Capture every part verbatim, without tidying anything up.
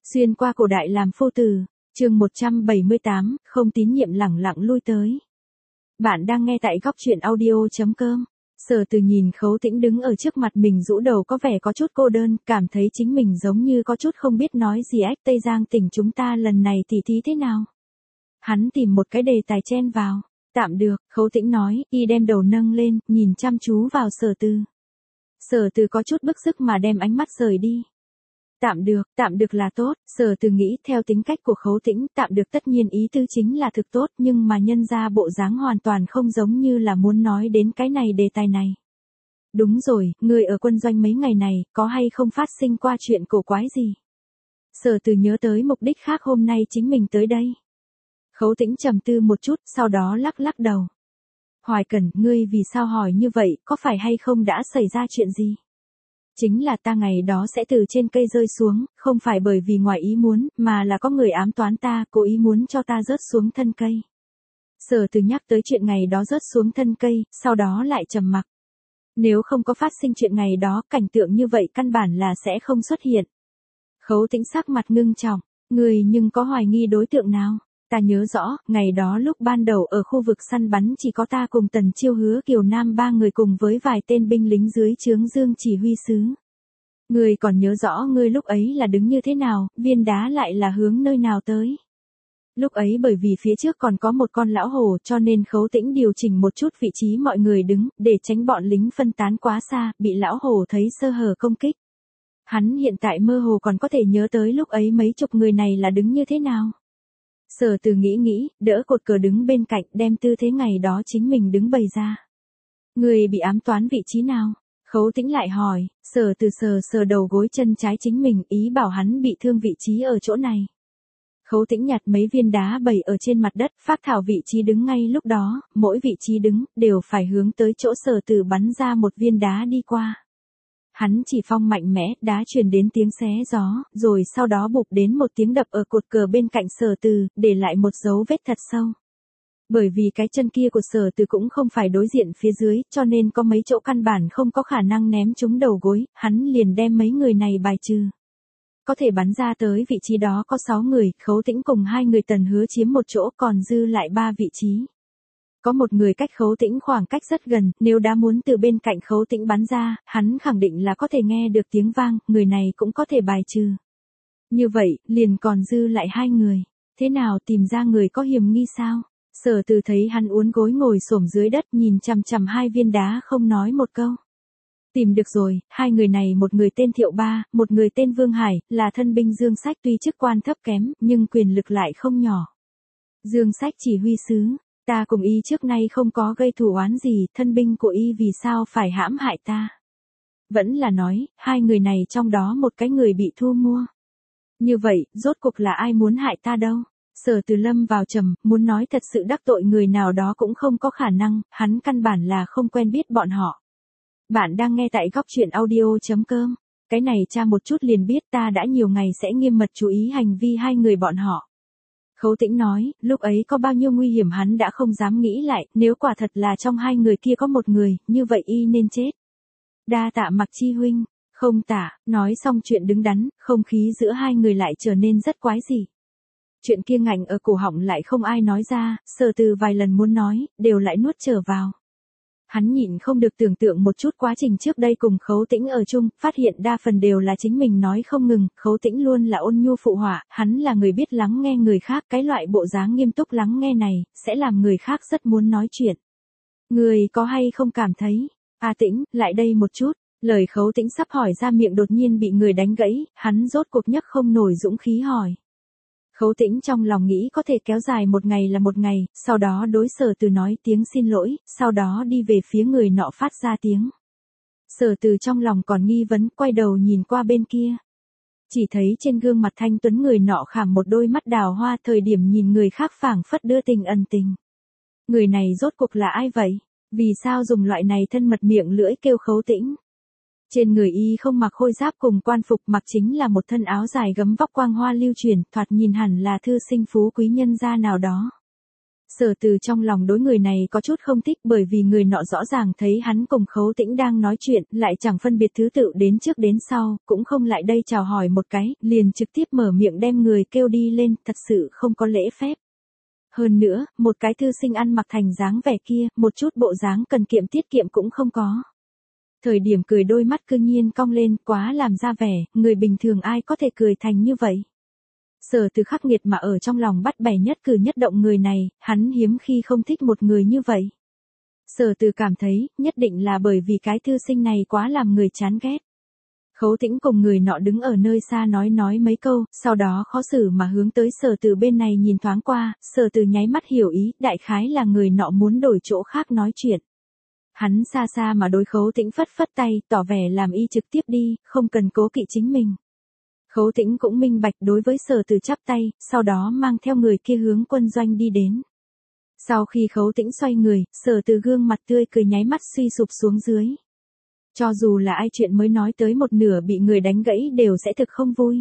Xuyên qua cổ đại làm phu tử, chương một trăm bảy mươi tám, không tín nhiệm lẳng lặng lui tới. Bạn đang nghe tại góc truyện audio chấm com. Sở Từ nhìn Khấu Tĩnh đứng ở trước mặt mình rũ đầu có vẻ có chút cô đơn, cảm thấy chính mình giống như có chút không biết nói gì. Ách Tây Giang tỉnh chúng ta lần này tỉ thí thế nào? Hắn tìm một cái đề tài chen vào. Tạm được, Khấu Tĩnh nói, y đem đầu nâng lên, nhìn chăm chú vào Sở Từ. Sở Từ có chút bức sức mà đem ánh mắt rời đi. Tạm được, tạm được là tốt, Sở Từ nghĩ theo tính cách của Khấu Tĩnh, tạm được tất nhiên ý tư chính là thực tốt, nhưng mà nhân ra bộ dáng hoàn toàn không giống như là muốn nói đến cái này đề tài này. Đúng rồi, người ở quân doanh mấy ngày này, có hay không phát sinh qua chuyện cổ quái gì? Sở Từ nhớ tới mục đích khác hôm nay chính mình tới đây. Khấu Tĩnh trầm tư một chút, sau đó lắc lắc đầu. Hoài Cẩn, ngươi vì sao hỏi như vậy, có phải hay không đã xảy ra chuyện gì? Chính là ta ngày đó sẽ từ trên cây rơi xuống, không phải bởi vì ngoài ý muốn, mà là có người ám toán ta, cố ý muốn cho ta rớt xuống thân cây. Sở Từ nhắc tới chuyện ngày đó rớt xuống thân cây, sau đó lại trầm mặc. Nếu không có phát sinh chuyện ngày đó, cảnh tượng như vậy căn bản là sẽ không xuất hiện. Khấu Tĩnh sắc mặt ngưng trọng, người nhưng có hoài nghi đối tượng nào? Ta nhớ rõ, ngày đó lúc ban đầu ở khu vực săn bắn chỉ có ta cùng Tần Chiêu Hứa Kiều Nam ba người cùng với vài tên binh lính dưới trướng Dương chỉ huy sứ. Ngươi còn nhớ rõ ngươi lúc ấy là đứng như thế nào, viên đá lại là hướng nơi nào tới. Lúc ấy bởi vì phía trước còn có một con lão hổ cho nên Khấu Tĩnh điều chỉnh một chút vị trí mọi người đứng, để tránh bọn lính phân tán quá xa, bị lão hổ thấy sơ hở công kích. Hắn hiện tại mơ hồ còn có thể nhớ tới lúc ấy mấy chục người này là đứng như thế nào. Sở Từ nghĩ nghĩ, đỡ cột cờ đứng bên cạnh, đem tư thế ngày đó chính mình đứng bày ra. Người bị ám toán vị trí nào? Khấu Tĩnh lại hỏi. Sở Từ sờ sờ đầu gối chân trái chính mình, ý bảo hắn bị thương vị trí ở chỗ này. Khấu Tĩnh nhặt mấy viên đá bày ở trên mặt đất, phác thảo vị trí đứng ngay lúc đó, mỗi vị trí đứng, đều phải hướng tới chỗ Sở Từ bắn ra một viên đá đi qua. Hắn chỉ phong mạnh mẽ, đá truyền đến tiếng xé gió, rồi sau đó bụp đến một tiếng đập ở cột cờ bên cạnh Sở Từ, để lại một dấu vết thật sâu. Bởi vì cái chân kia của Sở Từ cũng không phải đối diện phía dưới, cho nên có mấy chỗ căn bản không có khả năng ném trúng đầu gối, hắn liền đem mấy người này bài trừ. Có thể bắn ra tới vị trí đó có sáu người, Khấu Tĩnh cùng hai người Tần Hứa chiếm một chỗ, còn dư lại ba vị trí. Có một người cách Khấu Tĩnh khoảng cách rất gần, nếu đã muốn từ bên cạnh Khấu Tĩnh bắn ra, hắn khẳng định là có thể nghe được tiếng vang, người này cũng có thể bài trừ. Như vậy, liền còn dư lại hai người. Thế nào tìm ra người có hiểm nghi sao? Sở Từ thấy hắn uốn gối ngồi xổm dưới đất nhìn chằm chằm hai viên đá không nói một câu. Tìm được rồi, hai người này một người tên Thiệu Ba, một người tên Vương Hải, là thân binh Dương Sách tuy chức quan thấp kém, nhưng quyền lực lại không nhỏ. Dương Sách chỉ huy sứ. Ta cùng y trước nay không có gây thù oán gì, thân binh của y vì sao phải hãm hại ta? Vẫn là nói, hai người này trong đó một cái người bị thu mua. Như vậy, rốt cuộc là ai muốn hại ta đâu? Sở Từ lâm vào trầm, muốn nói thật sự đắc tội người nào đó cũng không có khả năng, hắn căn bản là không quen biết bọn họ. Bạn đang nghe tại góc truyện audio chấm com. Cái này tra một chút liền biết ta đã nhiều ngày sẽ nghiêm mật chú ý hành vi hai người bọn họ. Khấu Tĩnh nói, lúc ấy có bao nhiêu nguy hiểm hắn đã không dám nghĩ lại, nếu quả thật là trong hai người kia có một người, như vậy y nên chết. Đa tạ Mặc Chi huynh, không tả, nói xong chuyện đứng đắn, không khí giữa hai người lại trở nên rất quái dị. Chuyện kia ngạnh ở cổ họng lại không ai nói ra, Sở Từ vài lần muốn nói, đều lại nuốt trở vào. Hắn nhịn không được tưởng tượng một chút quá trình trước đây cùng Khấu Tĩnh ở chung, phát hiện đa phần đều là chính mình nói không ngừng, Khấu Tĩnh luôn là ôn nhu phụ họa, hắn là người biết lắng nghe người khác, cái loại bộ dáng nghiêm túc lắng nghe này, sẽ làm người khác rất muốn nói chuyện. Người có hay không cảm thấy, A Tĩnh, lại đây một chút, lời Khấu Tĩnh sắp hỏi ra miệng đột nhiên bị người đánh gãy, hắn rốt cuộc nhấc không nổi dũng khí hỏi. Khấu Tĩnh trong lòng nghĩ có thể kéo dài một ngày là một ngày, sau đó đối Sở Từ nói tiếng xin lỗi, sau đó đi về phía người nọ phát ra tiếng. Sở Từ trong lòng còn nghi vấn, quay đầu nhìn qua bên kia. Chỉ thấy trên gương mặt thanh tuấn người nọ khảm một đôi mắt đào hoa, thời điểm nhìn người khác phảng phất đưa tình ẩn tình. Người này rốt cuộc là ai vậy? Vì sao dùng loại này thân mật miệng lưỡi kêu Khấu Tĩnh? Trên người y không mặc khôi giáp cùng quan phục, mặc chính là một thân áo dài gấm vóc quang hoa lưu truyền, thoạt nhìn hẳn là thư sinh phú quý nhân gia nào đó. Sở Từ trong lòng đối người này có chút không thích bởi vì người nọ rõ ràng thấy hắn cùng Khấu Tĩnh đang nói chuyện, lại chẳng phân biệt thứ tự đến trước đến sau, cũng không lại đây chào hỏi một cái, liền trực tiếp mở miệng đem người kêu đi lên, thật sự không có lễ phép. Hơn nữa, một cái thư sinh ăn mặc thành dáng vẻ kia, một chút bộ dáng cần kiệm tiết kiệm cũng không có. Thời điểm cười đôi mắt cư nhiên cong lên, quá làm ra vẻ, người bình thường ai có thể cười thành như vậy. Sở Từ khắc nghiệt mà ở trong lòng bắt bẻ nhất cử nhất động người này, hắn hiếm khi không thích một người như vậy. Sở Từ cảm thấy, nhất định là bởi vì cái thư sinh này quá làm người chán ghét. Khấu Tĩnh cùng người nọ đứng ở nơi xa nói nói mấy câu, sau đó khó xử mà hướng tới Sở Từ bên này nhìn thoáng qua, Sở Từ nháy mắt hiểu ý, đại khái là người nọ muốn đổi chỗ khác nói chuyện. Hắn xa xa mà đối Khấu Tĩnh phất phất tay, tỏ vẻ làm y trực tiếp đi, không cần cố kỵ chính mình. Khấu Tĩnh cũng minh bạch đối với Sở Từ chắp tay, sau đó mang theo người kia hướng quân doanh đi đến. Sau khi Khấu Tĩnh xoay người, Sở Từ gương mặt tươi cười nháy mắt suy sụp xuống dưới. Cho dù là ai chuyện mới nói tới một nửa bị người đánh gãy đều sẽ thực không vui.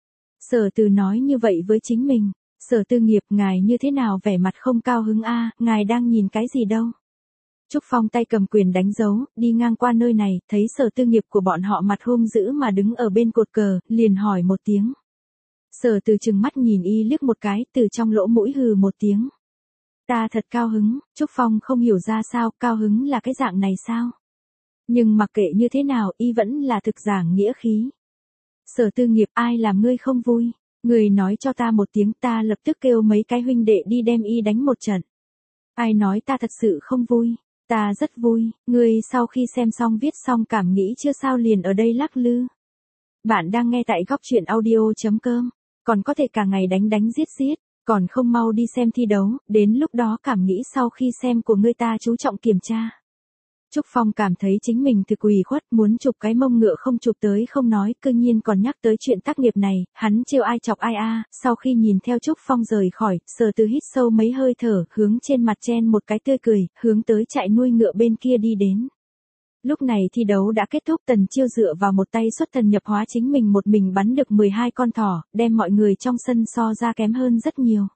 Sở Từ nói như vậy với chính mình, Sở Tư nghiệp ngài như thế nào vẻ mặt không cao hứng a, ngài đang nhìn cái gì đâu. Trúc Phong tay cầm quyền đánh dấu, đi ngang qua nơi này, thấy Sở Tư nghiệp của bọn họ mặt hung dữ mà đứng ở bên cột cờ, liền hỏi một tiếng. Sở Từ trừng mắt nhìn y liếc một cái, từ trong lỗ mũi hừ một tiếng. Ta thật cao hứng, Trúc Phong không hiểu ra sao, cao hứng là cái dạng này sao? Nhưng mặc kệ như thế nào, y vẫn là thực giảng nghĩa khí. Sở Tư nghiệp, ai làm ngươi không vui? Ngươi nói cho ta một tiếng, ta lập tức kêu mấy cái huynh đệ đi đem y đánh một trận. Ai nói ta thật sự không vui? Ta rất vui, ngươi sau khi xem xong viết xong cảm nghĩ chưa sao liền ở đây lắc lư. Bạn đang nghe tại góc truyện audio chấm com, còn có thể cả ngày đánh đánh giết giết, còn không mau đi xem thi đấu, đến lúc đó cảm nghĩ sau khi xem của ngươi ta chú trọng kiểm tra. Trúc Phong cảm thấy chính mình thực ủy khuất, muốn chụp cái mông ngựa không chụp tới không nói, cư nhiên còn nhắc tới chuyện tác nghiệp này, hắn trêu ai chọc ai a. Sau khi nhìn theo Trúc Phong rời khỏi, Sở Từ hít sâu mấy hơi thở, hướng trên mặt chen một cái tươi cười, hướng tới trại nuôi ngựa bên kia đi đến. Lúc này thi đấu đã kết thúc, Tần Chiêu dựa vào một tay xuất thần nhập hóa chính mình một mình bắn được mười hai con thỏ, đem mọi người trong sân so ra kém hơn rất nhiều.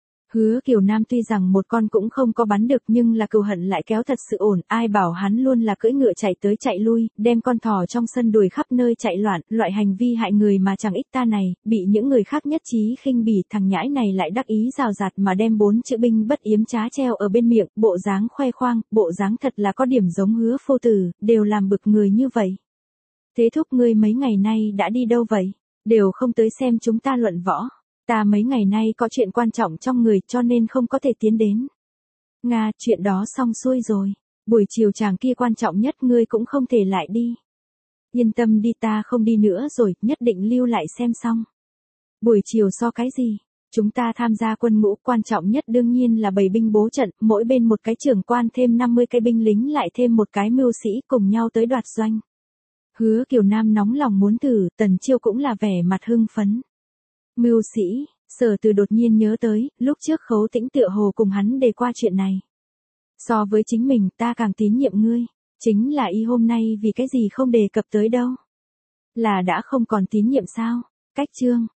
Hứa Kiều Nam tuy rằng một con cũng không có bắn được nhưng là cừu hận lại kéo thật sự ổn, ai bảo hắn luôn là cưỡi ngựa chạy tới chạy lui, đem con thỏ trong sân đuổi khắp nơi chạy loạn, loại hành vi hại người mà chẳng ích ta này, bị những người khác nhất trí khinh bỉ, thằng nhãi này lại đắc ý rào rạt mà đem bốn chữ binh bất yếm trá treo ở bên miệng, bộ dáng khoe khoang, bộ dáng thật là có điểm giống Hứa phu tử, đều làm bực người như vậy. Thế thúc ngươi mấy ngày nay đã đi đâu vậy? Đều không tới xem chúng ta luận võ. Ta mấy ngày nay có chuyện quan trọng trong người cho nên không có thể tiến đến. Nga, chuyện đó xong xuôi rồi. Buổi chiều chàng kia quan trọng nhất ngươi cũng không thể lại đi. Yên tâm đi, ta không đi nữa rồi, nhất định lưu lại xem xong. Buổi chiều so cái gì? Chúng ta tham gia quân ngũ, quan trọng nhất đương nhiên là bày binh bố trận, mỗi bên một cái trưởng quan thêm năm mươi cái binh lính lại thêm một cái mưu sĩ cùng nhau tới đoạt doanh. Hứa Kiều Nam nóng lòng muốn thử, Tần Chiêu cũng là vẻ mặt hưng phấn. Mưu sĩ, Sở Từ đột nhiên nhớ tới, lúc trước Khấu Tĩnh tựa hồ cùng hắn đề qua chuyện này. So với chính mình, ta càng tín nhiệm ngươi, chính là y hôm nay vì cái gì không đề cập tới đâu. Là đã không còn tín nhiệm sao? Cách chương,